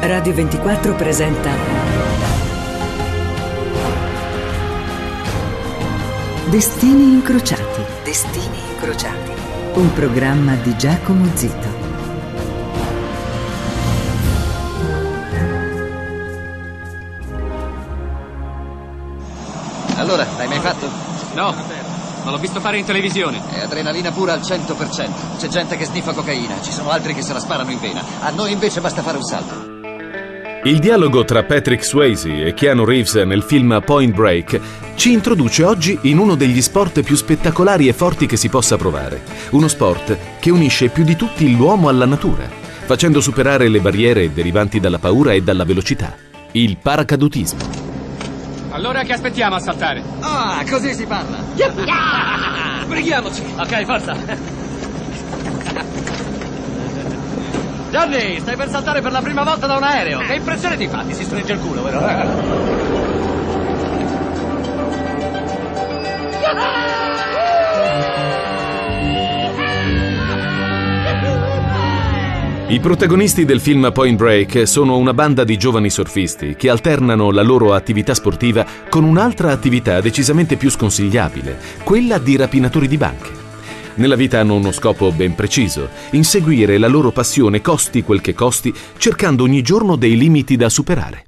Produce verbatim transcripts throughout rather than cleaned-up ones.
Radio ventiquattro presenta Destini incrociati. Destini incrociati. Un programma di Giacomo Zito. Allora, l'hai mai fatto? No, ma l'ho visto fare in televisione. È adrenalina pura al cento per cento. C'è gente che sniffa cocaina, ci sono altri che se la sparano in vena. A noi invece basta fare un salto. Il dialogo tra Patrick Swayze e Keanu Reeves nel film Point Break ci introduce oggi in uno degli sport più spettacolari e forti che si possa provare. Uno sport che unisce più di tutti l'uomo alla natura, facendo superare le barriere derivanti dalla paura e dalla velocità. Il paracadutismo. Allora che aspettiamo a saltare? Ah, così si parla. Sbrighiamoci. Ok, forza. Johnny, stai per saltare per la prima volta da un aereo. Che impressione ti fa? Ti si stringe il culo, vero? I protagonisti del film Point Break sono una banda di giovani surfisti che alternano la loro attività sportiva con un'altra attività decisamente più sconsigliabile, quella di rapinatori di banche. Nella vita hanno uno scopo ben preciso: inseguire la loro passione costi quel che costi, cercando ogni giorno dei limiti da superare.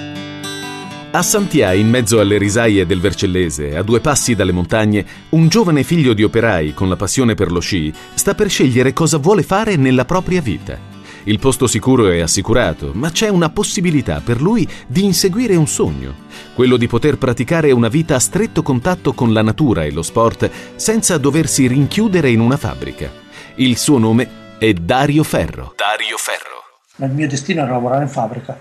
A Santià, in mezzo alle risaie del Vercellese, a due passi dalle montagne, un giovane figlio di operai con la passione per lo sci sta per scegliere cosa vuole fare nella propria vita. Il posto sicuro è assicurato, ma c'è una possibilità per lui di inseguire un sogno, quello di poter praticare una vita a stretto contatto con la natura e lo sport senza doversi rinchiudere in una fabbrica. Il suo nome è Dario Ferro. Dario Ferro. Il mio destino era lavorare in fabbrica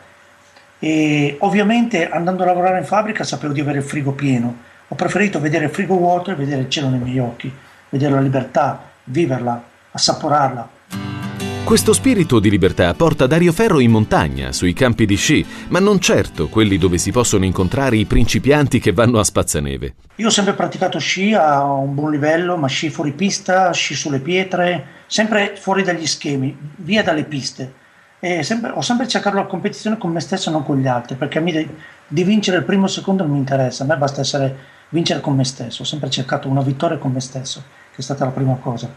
e ovviamente andando a lavorare in fabbrica sapevo di avere il frigo pieno. Ho preferito vedere il frigo vuoto e vedere il cielo nei miei occhi, vedere la libertà, viverla, assaporarla. Questo spirito di libertà porta Dario Ferro in montagna, sui campi di sci, ma non certo quelli dove si possono incontrare i principianti che vanno a spazzaneve. Io ho sempre praticato sci a un buon livello, ma sci fuori pista, sci sulle pietre, sempre fuori dagli schemi, via dalle piste. E sempre, ho sempre cercato la competizione con me stesso e non con gli altri, perché a me di, di vincere il primo o il secondo non mi interessa, a me basta essere, vincere con me stesso. Ho sempre cercato una vittoria con me stesso, che è stata la prima cosa.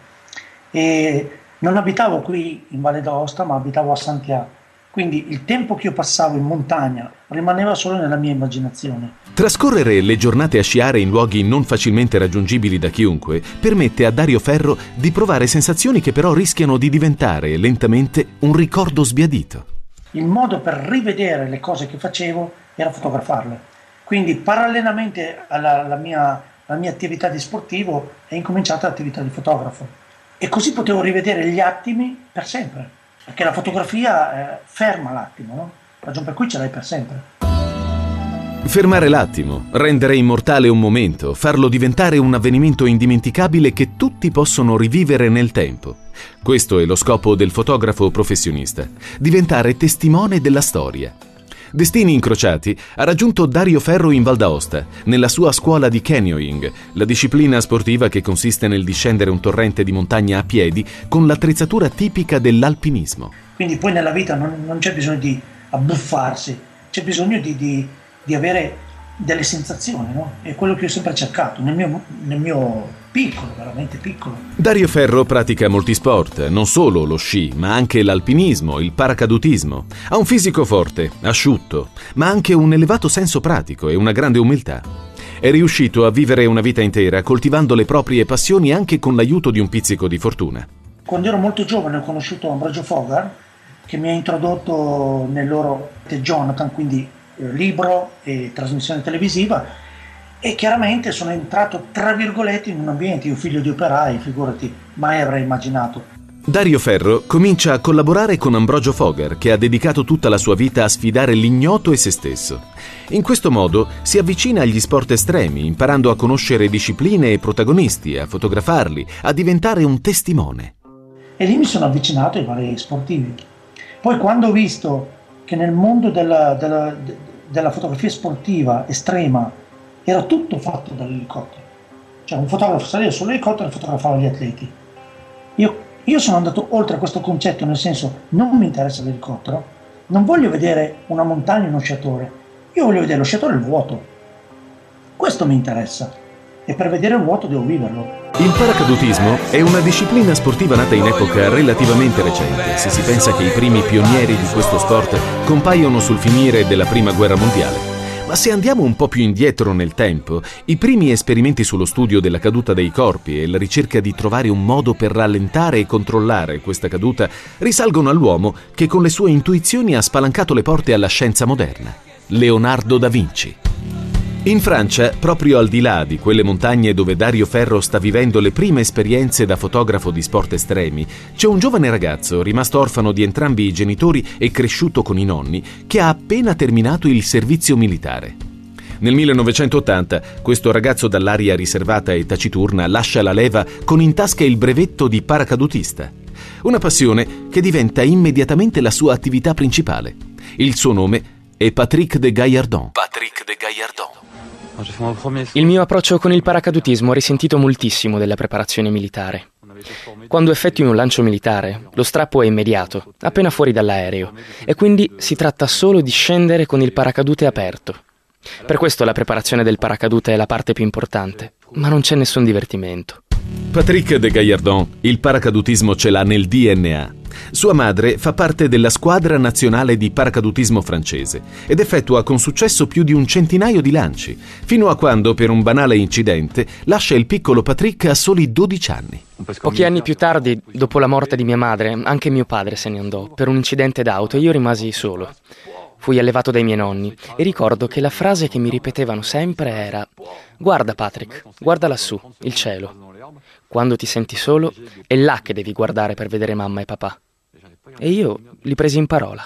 E non abitavo qui in Valle d'Aosta, ma abitavo a Santià, quindi il tempo che io passavo in montagna rimaneva solo nella mia immaginazione. Trascorrere le giornate a sciare in luoghi non facilmente raggiungibili da chiunque permette a Dario Ferro di provare sensazioni che però rischiano di diventare lentamente un ricordo sbiadito. Il modo per rivedere le cose che facevo era fotografarle, quindi parallelamente alla, alla, mia, alla mia attività di sportivo è incominciata l'attività di fotografo. E così potevo rivedere gli attimi per sempre, perché la fotografia eh, ferma l'attimo, no? Ragion per cui ce l'hai per sempre. Fermare l'attimo, rendere immortale un momento, farlo diventare un avvenimento indimenticabile che tutti possono rivivere nel tempo. Questo è lo scopo del fotografo professionista: diventare testimone della storia. Destini incrociati ha raggiunto Dario Ferro in Val d'Aosta, nella sua scuola di canyoning, la disciplina sportiva che consiste nel discendere un torrente di montagna a piedi con l'attrezzatura tipica dell'alpinismo. Quindi poi nella vita non, non c'è bisogno di abbuffarsi, c'è bisogno di, di, di avere delle sensazioni, no? È quello che ho sempre cercato, nel mio, nel mio piccolo, veramente piccolo. Dario Ferro pratica molti sport, non solo lo sci, ma anche l'alpinismo, il paracadutismo. Ha un fisico forte, asciutto, ma anche un elevato senso pratico e una grande umiltà. È riuscito a vivere una vita intera coltivando le proprie passioni anche con l'aiuto di un pizzico di fortuna. Quando ero molto giovane ho conosciuto Ambrogio Fogar, che mi ha introdotto nel loro Jonathan, quindi eh, libro e trasmissione televisiva, e chiaramente sono entrato tra virgolette in un ambiente, io figlio di operai, figurati, mai avrei immaginato. Dario Ferro comincia a collaborare con Ambrogio Fogar, che ha dedicato tutta la sua vita a sfidare l'ignoto e se stesso. In questo modo si avvicina agli sport estremi, imparando a conoscere discipline e protagonisti, a fotografarli, a diventare un testimone. E lì mi sono avvicinato ai vari sportivi. Poi quando ho visto che nel mondo della, della, della fotografia sportiva estrema era tutto fatto dall'elicottero, cioè un fotografo saliva sull'elicottero e fotografava gli atleti. Io, io sono andato oltre a questo concetto, nel senso non mi interessa l'elicottero, Non voglio vedere una montagna e uno sciatore, io voglio vedere lo sciatore e il vuoto. Questo mi interessa, e per vedere il vuoto devo viverlo. Il paracadutismo è una disciplina sportiva nata in epoca relativamente recente, se si pensa che i primi pionieri di questo sport compaiono sul finire della Prima Guerra Mondiale. Ma se andiamo un po' più indietro nel tempo, i primi esperimenti sullo studio della caduta dei corpi e la ricerca di trovare un modo per rallentare e controllare questa caduta risalgono all'uomo che con le sue intuizioni ha spalancato le porte alla scienza moderna, Leonardo da Vinci. In Francia, proprio al di là di quelle montagne dove Dario Ferro sta vivendo le prime esperienze da fotografo di sport estremi, c'è un giovane ragazzo rimasto orfano di entrambi i genitori e cresciuto con i nonni, che ha appena terminato il servizio militare. Nel millenovecentottanta, questo ragazzo dall'aria riservata e taciturna lascia la leva con in tasca il brevetto di paracadutista. Una passione che diventa immediatamente la sua attività principale. Il suo nome è Patrick de Gaillardon. Patrick de Gaillardon. Il mio approccio con il paracadutismo ha risentito moltissimo della preparazione militare. Quando effettui un lancio militare, lo strappo è immediato, appena fuori dall'aereo, e quindi si tratta solo di scendere con il paracadute aperto. Per questo la preparazione del paracadute è la parte più importante, ma non c'è nessun divertimento. Patrick de Gaillardon il paracadutismo ce l'ha nel D N A. Sua madre fa parte della squadra nazionale di paracadutismo francese ed effettua con successo più di un centinaio di lanci, fino a quando, per un banale incidente, lascia il piccolo Patrick a soli dodici anni. Pochi anni più tardi, dopo la morte di mia madre, anche mio padre se ne andò per un incidente d'auto e io rimasi solo. Fui allevato dai miei nonni e ricordo che la frase che mi ripetevano sempre era: «Guarda Patrick, guarda lassù, il cielo. Quando ti senti solo, è là che devi guardare per vedere mamma e papà». E io li presi in parola.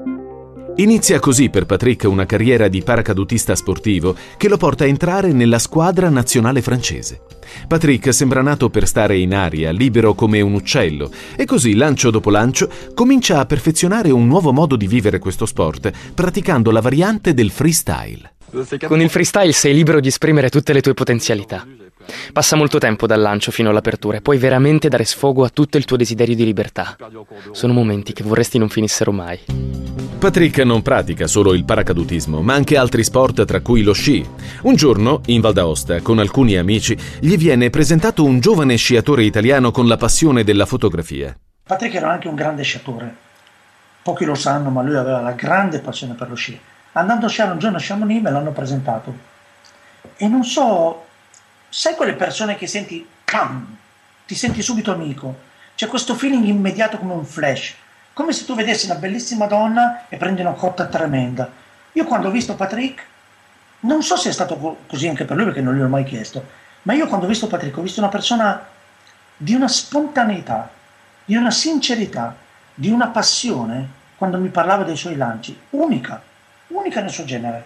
Inizia così per Patrick una carriera di paracadutista sportivo che lo porta a entrare nella squadra nazionale francese. Patrick sembra nato per stare in aria, libero come un uccello, e così, lancio dopo lancio, comincia a perfezionare un nuovo modo di vivere questo sport, praticando la variante del freestyle. Con il freestyle sei libero di esprimere tutte le tue potenzialità. Passa molto tempo dal lancio fino all'apertura e puoi veramente dare sfogo a tutto il tuo desiderio di libertà. Sono momenti che vorresti non finissero mai. Patrick non pratica solo il paracadutismo, ma anche altri sport, tra cui lo sci. Un giorno, in Val d'Aosta, con alcuni amici, gli viene presentato un giovane sciatore italiano con la passione della fotografia. Patrick era anche un grande sciatore. Pochi lo sanno, ma lui aveva la grande passione per lo sci. Andando a sciare un giorno a Chamonix me l'hanno presentato. E non so, sai quelle persone che senti, pam, ti senti subito amico. C'è questo feeling immediato come un flash. Come se tu vedessi una bellissima donna e prendi una cotta tremenda. Io quando ho visto Patrick, non so se è stato così anche per lui perché non gliel'ho mai chiesto, ma io quando ho visto Patrick ho visto una persona di una spontaneità, di una sincerità, di una passione quando mi parlava dei suoi lanci, unica, unica nel suo genere.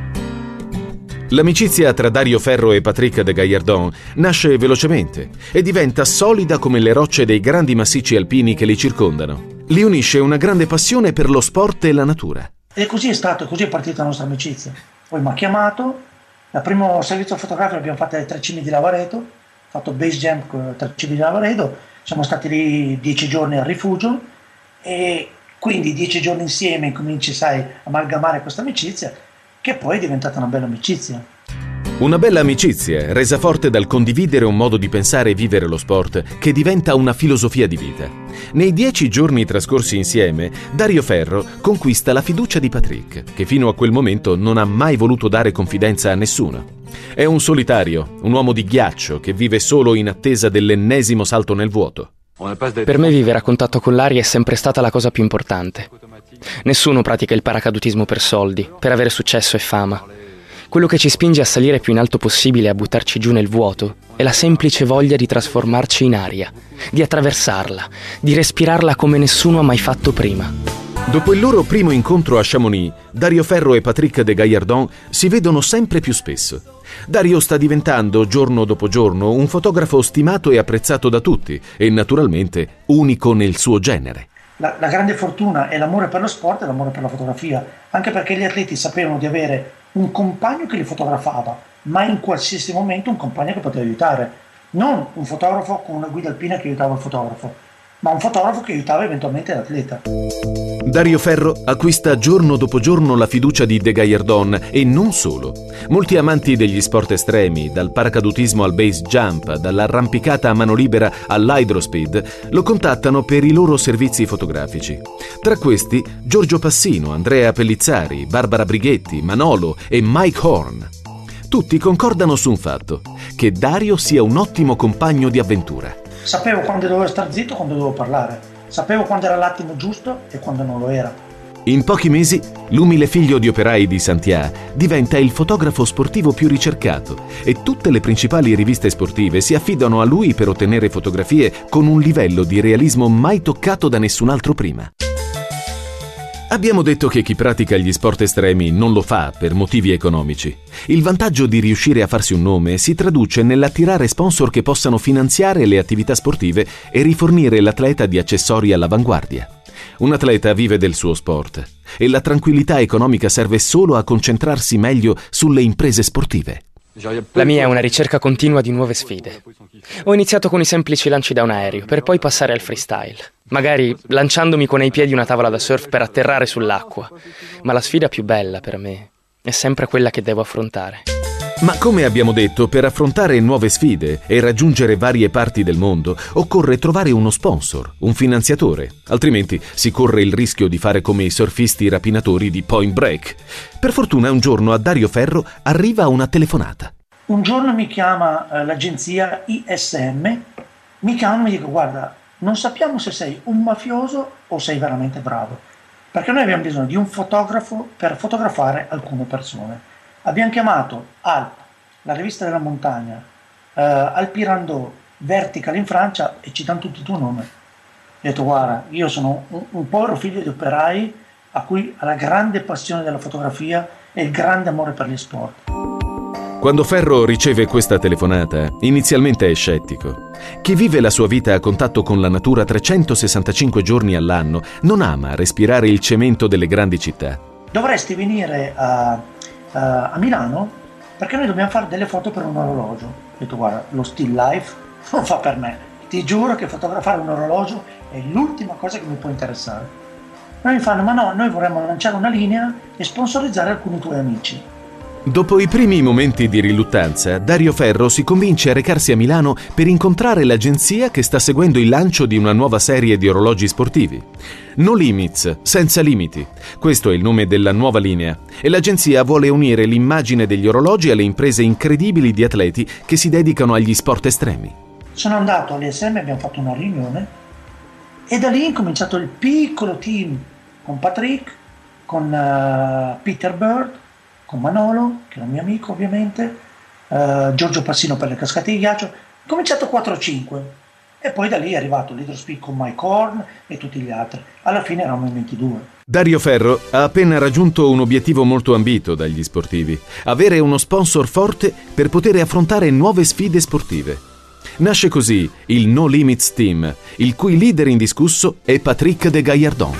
L'amicizia tra Dario Ferro e Patrick de Gaillardon nasce velocemente e diventa solida come le rocce dei grandi massicci alpini che li circondano. Li unisce una grande passione per lo sport e la natura. E così è stato, così è partita la nostra amicizia. Poi mi ha chiamato, il primo servizio fotografico l'abbiamo fatto alle Tre Cime di Lavaredo, ho fatto base jump con le Tre Cime di Lavaredo, siamo stati lì dieci giorni al rifugio e quindi dieci giorni insieme cominci, sai, a amalgamare questa amicizia che poi è diventata una bella amicizia. Una bella amicizia, resa forte dal condividere un modo di pensare e vivere lo sport, che diventa una filosofia di vita. Nei dieci giorni trascorsi insieme, Dario Ferro conquista la fiducia di Patrick, che fino a quel momento non ha mai voluto dare confidenza a nessuno. È un solitario, un uomo di ghiaccio che vive solo in attesa dell'ennesimo salto nel vuoto. Per me vivere a contatto con l'aria è sempre stata la cosa più importante. Nessuno pratica il paracadutismo per soldi, per avere successo e fama. Quello che ci spinge a salire più in alto possibile e a buttarci giù nel vuoto è la semplice voglia di trasformarci in aria, di attraversarla, di respirarla come nessuno ha mai fatto prima. Dopo il loro primo incontro a Chamonix, Dario Ferro e Patrick de Gaillardon si vedono sempre più spesso. Dario sta diventando, giorno dopo giorno, un fotografo stimato e apprezzato da tutti e, naturalmente, unico nel suo genere. La, la grande fortuna è l'amore per lo sport e l'amore per la fotografia, anche perché gli atleti sapevano di avere un compagno che li fotografava, ma in qualsiasi momento un compagno che poteva aiutare, non un fotografo con una guida alpina che aiutava il fotografo, ma un fotografo che aiutava eventualmente l'atleta. Dario Ferro acquista giorno dopo giorno la fiducia di De Gallardón e non solo. Molti amanti degli sport estremi, dal paracadutismo al base jump, dall'arrampicata a mano libera all'hydrospeed, lo contattano per i loro servizi fotografici. Tra questi Giorgio Passino, Andrea Pellizzari, Barbara Brighetti, Manolo e Mike Horn. Tutti concordano su un fatto: che Dario sia un ottimo compagno di avventura. Sapevo quando dovevo star zitto e quando dovevo parlare. Sapevo quando era l'attimo giusto e quando non lo era. In pochi mesi, l'umile figlio di operai di Santià diventa il fotografo sportivo più ricercato e tutte le principali riviste sportive si affidano a lui per ottenere fotografie con un livello di realismo mai toccato da nessun altro prima. Abbiamo detto che chi pratica gli sport estremi non lo fa per motivi economici. Il vantaggio di riuscire a farsi un nome si traduce nell'attirare sponsor che possano finanziare le attività sportive e rifornire l'atleta di accessori all'avanguardia. Un atleta vive del suo sport e la tranquillità economica serve solo a concentrarsi meglio sulle imprese sportive. La mia è una ricerca continua di nuove sfide. Ho iniziato con i semplici lanci da un aereo, per poi passare al freestyle. Magari lanciandomi con ai piedi una tavola da surf per atterrare sull'acqua. Ma la sfida più bella per me è sempre quella che devo affrontare. Ma come abbiamo detto, per affrontare nuove sfide e raggiungere varie parti del mondo, occorre trovare uno sponsor, un finanziatore. Altrimenti si corre il rischio di fare come i surfisti rapinatori di Point Break. Per fortuna un giorno a Dario Ferro arriva una telefonata. Un giorno mi chiama eh, l'agenzia I S M, mi chiama e mi dice: guarda, non sappiamo se sei un mafioso o sei veramente bravo, perché noi abbiamo bisogno di un fotografo per fotografare alcune persone. Abbiamo chiamato Alp, la rivista della montagna, eh, Alpirando, Vertical in Francia e ci danno tutti il tuo nome. Ho detto: guarda, io sono un, un povero figlio di operai a cui ha la grande passione della fotografia e il grande amore per gli sport. Quando Ferro riceve questa telefonata, inizialmente è scettico. Chi vive la sua vita a contatto con la natura trecentosessantacinque giorni all'anno non ama respirare il cemento delle grandi città. Dovresti venire a, a, a Milano perché noi dobbiamo fare delle foto per un orologio. Ho detto: guarda, lo still life non fa per me. Ti giuro che fotografare un orologio è l'ultima cosa che mi può interessare. Noi mi fanno: ma no, noi vorremmo lanciare una linea e sponsorizzare alcuni tuoi amici. Dopo i primi momenti di riluttanza, Dario Ferro si convince a recarsi a Milano per incontrare l'agenzia che sta seguendo il lancio di una nuova serie di orologi sportivi. No Limits, senza limiti. Questo è il nome della nuova linea e l'agenzia vuole unire l'immagine degli orologi alle imprese incredibili di atleti che si dedicano agli sport estremi. Sono andato all'I S M, abbiamo fatto una riunione e da lì è incominciato il piccolo team con Patrick, con uh, Peter Bird, con Manolo, che è un mio amico ovviamente, uh, Giorgio Passino per le cascate di ghiaccio. Ho cominciato quattro o cinque e poi da lì è arrivato l'Hydrospeed con Mike Horn e tutti gli altri. Alla fine eravamo in ventidue. Dario Ferro ha appena raggiunto un obiettivo molto ambito dagli sportivi: avere uno sponsor forte per poter affrontare nuove sfide sportive. Nasce così il No Limits Team, il cui leader indiscusso è Patrick De Gallardón.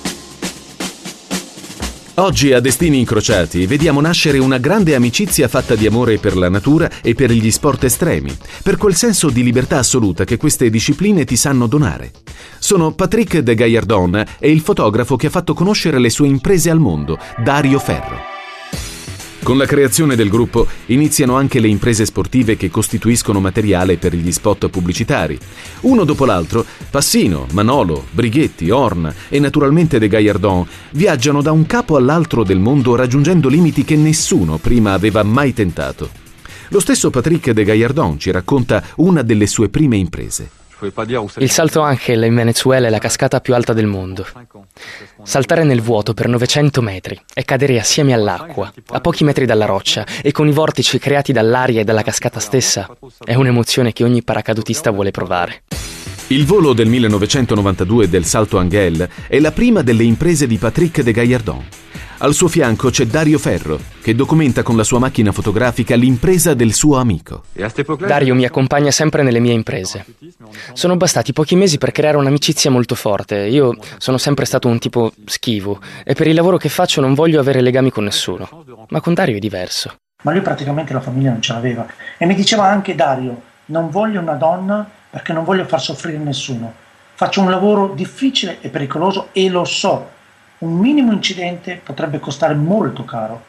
Oggi a Destini Incrociati vediamo nascere una grande amicizia fatta di amore per la natura e per gli sport estremi, per quel senso di libertà assoluta che queste discipline ti sanno donare. Sono Patrick De Gallardón e il fotografo che ha fatto conoscere le sue imprese al mondo, Dario Ferro. Con la creazione del gruppo iniziano anche le imprese sportive che costituiscono materiale per gli spot pubblicitari. Uno dopo l'altro, Passino, Manolo, Brighetti, Horn e naturalmente De Gallardón viaggiano da un capo all'altro del mondo raggiungendo limiti che nessuno prima aveva mai tentato. Lo stesso Patrick De Gallardón ci racconta una delle sue prime imprese. Il salto Ángel in Venezuela è la cascata più alta del mondo. Saltare nel vuoto per novecento metri e cadere assieme all'acqua, a pochi metri dalla roccia e con i vortici creati dall'aria e dalla cascata stessa, è un'emozione che ogni paracadutista vuole provare. Il volo del millenovecentonovantadue del Salto Ángel è la prima delle imprese di Patrick De Gallardón. Al suo fianco c'è Dario Ferro, che documenta con la sua macchina fotografica l'impresa del suo amico. Dario mi accompagna sempre nelle mie imprese. Sono bastati pochi mesi per creare un'amicizia molto forte. Io sono sempre stato un tipo schivo e per il lavoro che faccio non voglio avere legami con nessuno. Ma con Dario è diverso. Ma lui praticamente la famiglia non ce l'aveva. E mi diceva anche: Dario, non voglio una donna perché non voglio far soffrire nessuno. faccio un lavoro difficile e pericoloso e lo so, un minimo incidente potrebbe costare molto caro.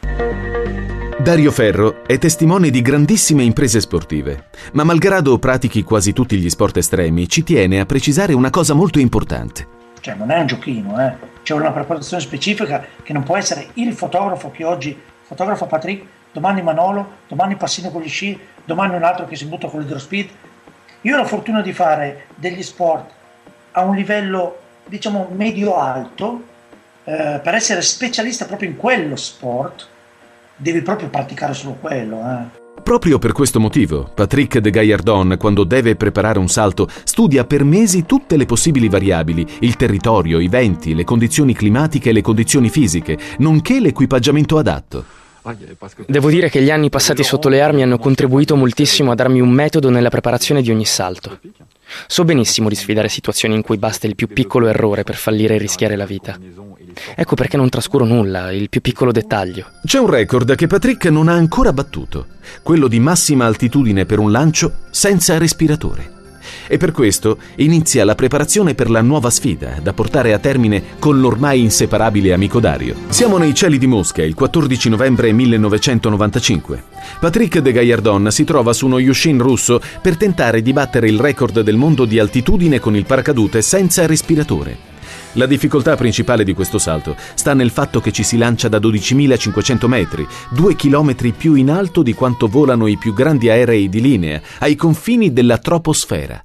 Dario Ferro è testimone di grandissime imprese sportive, ma malgrado pratichi quasi tutti gli sport estremi, ci tiene a precisare una cosa molto importante. Cioè non è un giochino, eh. C'è una preparazione specifica che non può essere il fotografo che oggi fotografa Patrick, domani Manolo, domani Passino con gli sci, domani un altro che si butta con l'hydrospeed. Io ho la fortuna di fare degli sport a un livello, diciamo, medio-alto. Eh, per essere specialista proprio in quello sport devi proprio praticare solo quello. Eh. Proprio per questo motivo, Patrick de Gaillardon, quando deve preparare un salto, studia per mesi tutte le possibili variabili, il territorio, i venti, le condizioni climatiche e le condizioni fisiche, nonché l'equipaggiamento adatto. Devo dire che gli anni passati sotto le armi hanno contribuito moltissimo a darmi un metodo nella preparazione di ogni salto. So benissimo di sfidare situazioni in cui basta il più piccolo errore per fallire e rischiare la vita. Ecco perché non trascuro nulla, il più piccolo dettaglio. C'è un record che Patrick non ha ancora battuto, quello di massima altitudine per un lancio senza respiratore. E per questo inizia la preparazione per la nuova sfida da portare a termine con l'ormai inseparabile amico Dario. Siamo nei cieli di Mosca il quattordici novembre millenovecentonovantacinque. Patrick de Gaillardon si trova su uno Yushin russo per tentare di battere il record del mondo di altitudine con il paracadute senza respiratore. La difficoltà principale di questo salto sta nel fatto che ci si lancia da dodicimilacinquecento metri, due chilometri più in alto di quanto volano i più grandi aerei di linea, ai confini della troposfera.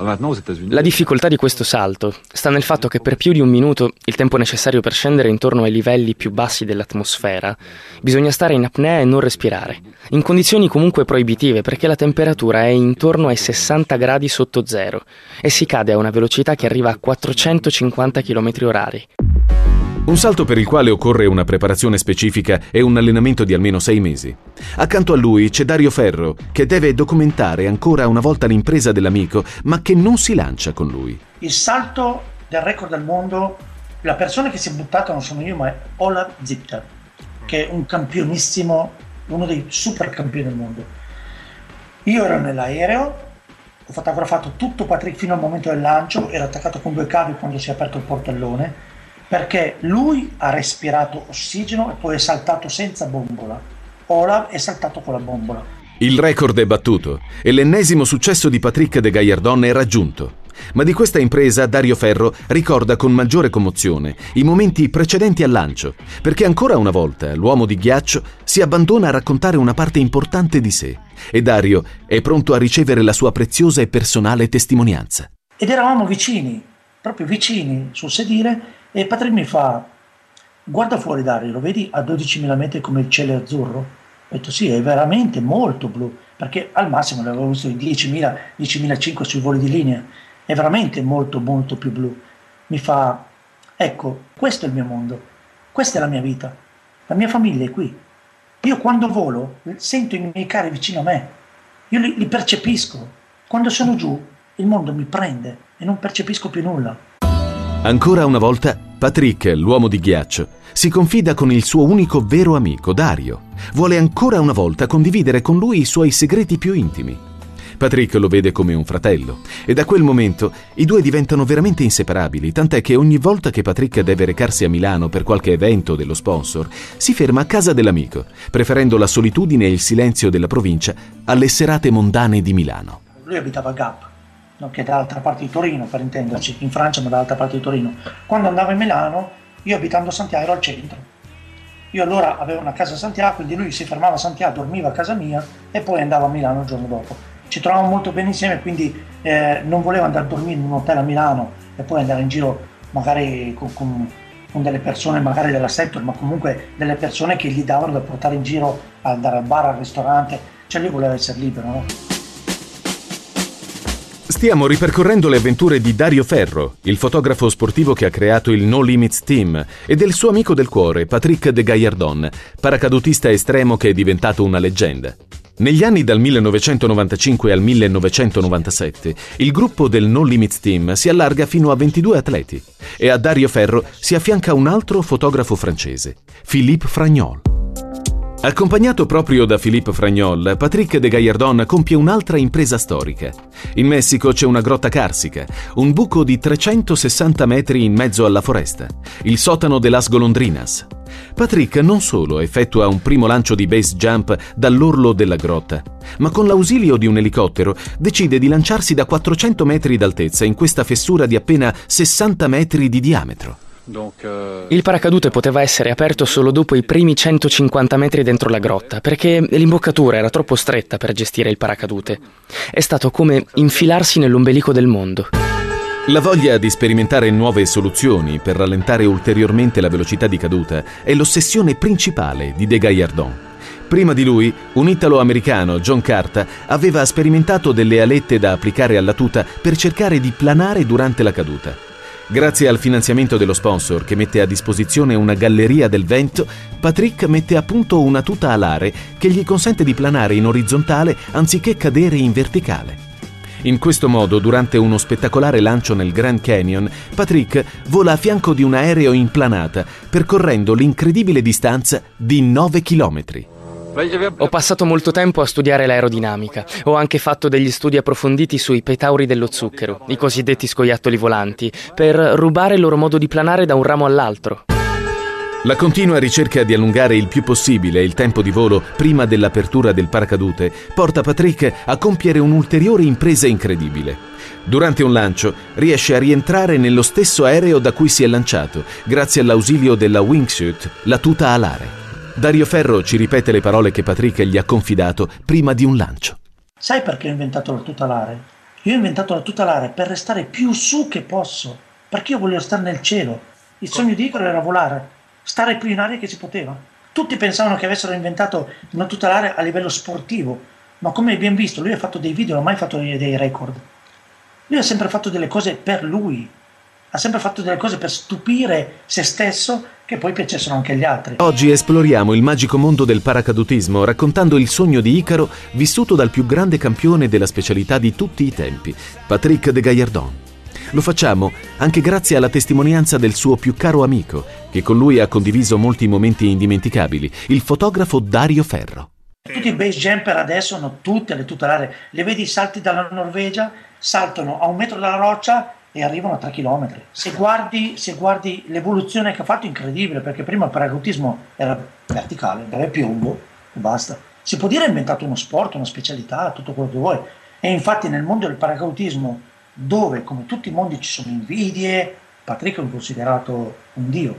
La difficoltà di questo salto sta nel fatto che per più di un minuto, il tempo necessario per scendere intorno ai livelli più bassi dell'atmosfera, bisogna stare in apnea e non respirare, in condizioni comunque proibitive perché la temperatura è intorno ai sessanta gradi sotto zero e si cade a una velocità che arriva a quattrocentocinquanta chilometri orari. Un salto per il quale occorre una preparazione specifica e un allenamento di almeno sei mesi. Accanto a lui c'è Dario Ferro, che deve documentare ancora una volta l'impresa dell'amico, ma che non si lancia con lui. Il salto del record del mondo, la persona che si è buttata non sono io, ma è Olav Zipter, che è un campionissimo, uno dei super campioni del mondo. Io ero nell'aereo, ho fotografato tutto Patrick fino al momento del lancio, ero attaccato con due cavi quando si è aperto il portellone, perché lui ha respirato ossigeno e poi è saltato senza bombola. Olav è saltato con la bombola. Il record è battuto e l'ennesimo successo di Patrick de Gaillardon è raggiunto. Ma di questa impresa Dario Ferro ricorda con maggiore commozione i momenti precedenti al lancio, perché ancora una volta l'uomo di ghiaccio si abbandona a raccontare una parte importante di sé e Dario è pronto a ricevere la sua preziosa e personale testimonianza. Ed eravamo vicini, proprio vicini sul sedile, e Patrick mi fa: guarda fuori Dario, lo vedi a dodicimila metri come il cielo è azzurro? Ho detto sì, è veramente molto blu, perché al massimo l'avevo visto i diecimila, diecimilacinquecento sui voli di linea, è veramente molto molto più blu. Mi fa: ecco, questo è il mio mondo, questa è la mia vita, la mia famiglia è qui. Io quando volo sento i miei cari vicino a me, io li, li percepisco. Quando sono giù il mondo mi prende e non percepisco più nulla. Ancora una volta, Patrick, l'uomo di ghiaccio, si confida con il suo unico vero amico, Dario. Vuole ancora una volta condividere con lui i suoi segreti più intimi. Patrick lo vede come un fratello e da quel momento i due diventano veramente inseparabili, tant'è che ogni volta che Patrick deve recarsi a Milano per qualche evento dello sponsor, si ferma a casa dell'amico, preferendo la solitudine e il silenzio della provincia alle serate mondane di Milano. Lui abitava a Gap, che è dall'altra parte di Torino, per intenderci, in Francia ma dall'altra parte di Torino. Quando andavo in Milano, io abitando a Santiago ero al centro. Io allora avevo una casa a Santiago, quindi lui si fermava a Santiago, dormiva a casa mia e poi andava a Milano il giorno dopo. Ci trovavamo molto bene insieme, quindi eh, non volevo andare a dormire in un hotel a Milano e poi andare in giro magari con, con, con delle persone magari della sector, ma comunque delle persone che gli davano da portare in giro, ad andare al bar, al ristorante. Cioè lui voleva essere libero, no? Stiamo ripercorrendo le avventure di Dario Ferro, il fotografo sportivo che ha creato il No Limits Team, e del suo amico del cuore, Patrick de Gaillardon, paracadutista estremo che è diventato una leggenda. Negli anni dal millenovecentonovantacinque al millenovecentonovantasette, il gruppo del No Limits Team si allarga fino a ventidue atleti e a Dario Ferro si affianca un altro fotografo francese, Philippe Fragnol. Accompagnato proprio da Philippe Fragnol, Patrick de Gallardón compie un'altra impresa storica. In Messico c'è una grotta carsica, un buco di trecentosessanta metri in mezzo alla foresta, il sotano de las Golondrinas. Patrick non solo effettua un primo lancio di base jump dall'orlo della grotta, ma con l'ausilio di un elicottero decide di lanciarsi da quattrocento metri d'altezza in questa fessura di appena sessanta metri di diametro. Il paracadute poteva essere aperto solo dopo i primi centocinquanta metri dentro la grotta, perché l'imboccatura era troppo stretta per gestire il paracadute. È stato come infilarsi nell'ombelico del mondo. La voglia di sperimentare nuove soluzioni per rallentare ulteriormente la velocità di caduta è l'ossessione principale di de Gallardón. Prima di lui, un italo-americano, John Carta, aveva sperimentato delle alette da applicare alla tuta per cercare di planare durante la caduta. Grazie al finanziamento dello sponsor che mette a disposizione una galleria del vento, Patrick mette a punto una tuta alare che gli consente di planare in orizzontale anziché cadere in verticale. In questo modo, durante uno spettacolare lancio nel Grand Canyon, Patrick vola a fianco di un aereo in planata, percorrendo l'incredibile distanza di nove chilometri. Ho passato molto tempo a studiare l'aerodinamica. Ho anche fatto degli studi approfonditi sui petauri dello zucchero, i cosiddetti scoiattoli volanti, per rubare il loro modo di planare da un ramo all'altro. La continua ricerca di allungare il più possibile il tempo di volo prima dell'apertura del paracadute porta Patrick a compiere un'ulteriore impresa incredibile. Durante un lancio riesce a rientrare nello stesso aereo da cui si è lanciato, grazie all'ausilio della wingsuit, la tuta alare. Dario Ferro ci ripete le parole che Patrick gli ha confidato prima di un lancio. Sai perché ho inventato la tuta alare? Io ho inventato la tuta alare per restare più su che posso, perché io voglio stare nel cielo. Il sogno di Icaro era volare, stare più in aria che si poteva. Tutti pensavano che avessero inventato una tuta alare a livello sportivo, ma come abbiamo visto, lui ha fatto dei video, non ha mai fatto dei record. Lui ha sempre fatto delle cose per lui, ha sempre fatto delle cose per stupire se stesso, che poi piacessero anche agli altri. Oggi esploriamo il magico mondo del paracadutismo raccontando il sogno di Icaro vissuto dal più grande campione della specialità di tutti i tempi, Patrick de Gallardón. Lo facciamo anche grazie alla testimonianza del suo più caro amico, che con lui ha condiviso molti momenti indimenticabili, il fotografo Dario Ferro. Tutti i base jumper adesso hanno tutte le tute alare. Le vedi salti dalla Norvegia, saltano a un metro dalla roccia e arrivano a tre chilometri. Se guardi, se guardi l'evoluzione che ha fatto è incredibile, perché prima il paracadutismo era verticale, aveva piombo e basta. Si può dire ha inventato uno sport, una specialità, tutto quello che vuoi. E infatti nel mondo del paracadutismo, dove come tutti i mondi ci sono invidie, Patrick è considerato un dio.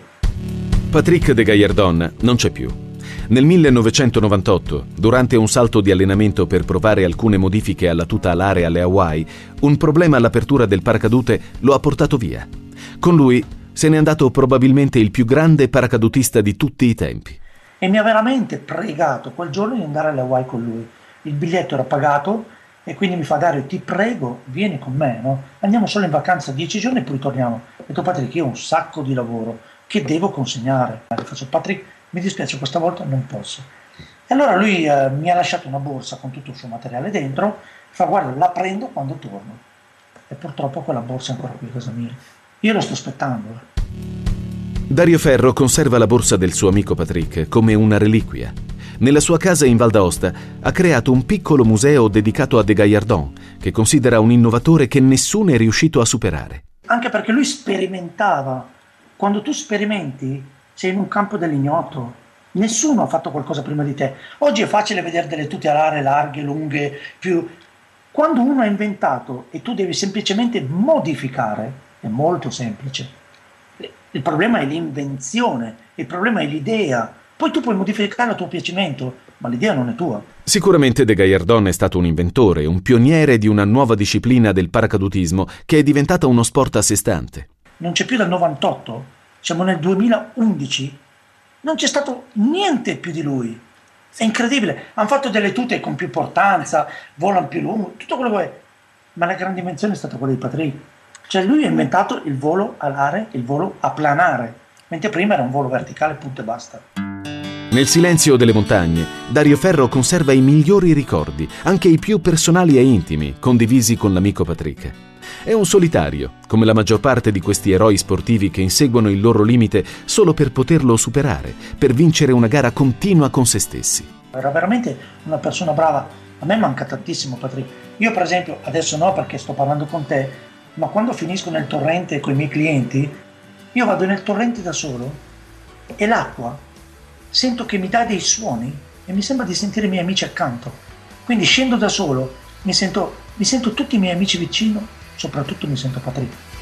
Patrick de Gallardón non c'è più. Nel millenovecentonovantotto, durante un salto di allenamento per provare alcune modifiche alla tuta alare alle Hawaii, un problema all'apertura del paracadute lo ha portato via. Con lui se n'è andato probabilmente il più grande paracadutista di tutti i tempi. E mi ha veramente pregato quel giorno di andare alle Hawaii con lui. Il biglietto era pagato e quindi mi fa: Dario, ti prego, vieni con me, no? Andiamo solo in vacanza dieci giorni e poi torniamo. Ho detto: Patrick, io ho un sacco di lavoro che devo consegnare. E faccio: Patrick, mi dispiace, questa volta non posso. E allora lui eh, mi ha lasciato una borsa con tutto il suo materiale dentro, fa: guarda, la prendo quando torno. E purtroppo quella borsa è ancora qui a casa mia. Io lo sto aspettando. Dario Ferro conserva la borsa del suo amico Patrick come una reliquia. Nella sua casa in Val d'Aosta ha creato un piccolo museo dedicato a de Gallardón, che considera un innovatore che nessuno è riuscito a superare. Anche perché lui sperimentava. Quando tu sperimenti, sei in un campo dell'ignoto. Nessuno ha fatto qualcosa prima di te. Oggi è facile vedere delle tute alare larghe, lunghe, più... Quando uno ha inventato e tu devi semplicemente modificare, è molto semplice. Il problema è l'invenzione, il problema è l'idea. Poi tu puoi modificare a tuo piacimento, ma l'idea non è tua. Sicuramente de Gallardón è stato un inventore, un pioniere di una nuova disciplina del paracadutismo che è diventata uno sport a sé stante. Non c'è più dal novantotto, siamo nel duemilaundici, non c'è stato niente più di lui. È incredibile, hanno fatto delle tute con più portanza, volano più lungo, tutto quello che vuoi, ma la grande invenzione è stata quella di Patrick. Cioè lui ha inventato il volo alare, il volo a planare, mentre prima era un volo verticale, punto e basta. Nel silenzio delle montagne, Dario Ferro conserva i migliori ricordi, anche i più personali e intimi, condivisi con l'amico Patrick. È un solitario, come la maggior parte di questi eroi sportivi che inseguono il loro limite solo per poterlo superare, per vincere una gara continua con se stessi. Era veramente una persona brava. A me manca tantissimo, Patrick. Io per esempio, adesso no perché sto parlando con te, ma quando finisco nel torrente con i miei clienti, io vado nel torrente da solo e l'acqua sento che mi dà dei suoni e mi sembra di sentire i miei amici accanto. Quindi scendo da solo, mi sento, mi sento tutti i miei amici vicino, soprattutto mi sento Patrick.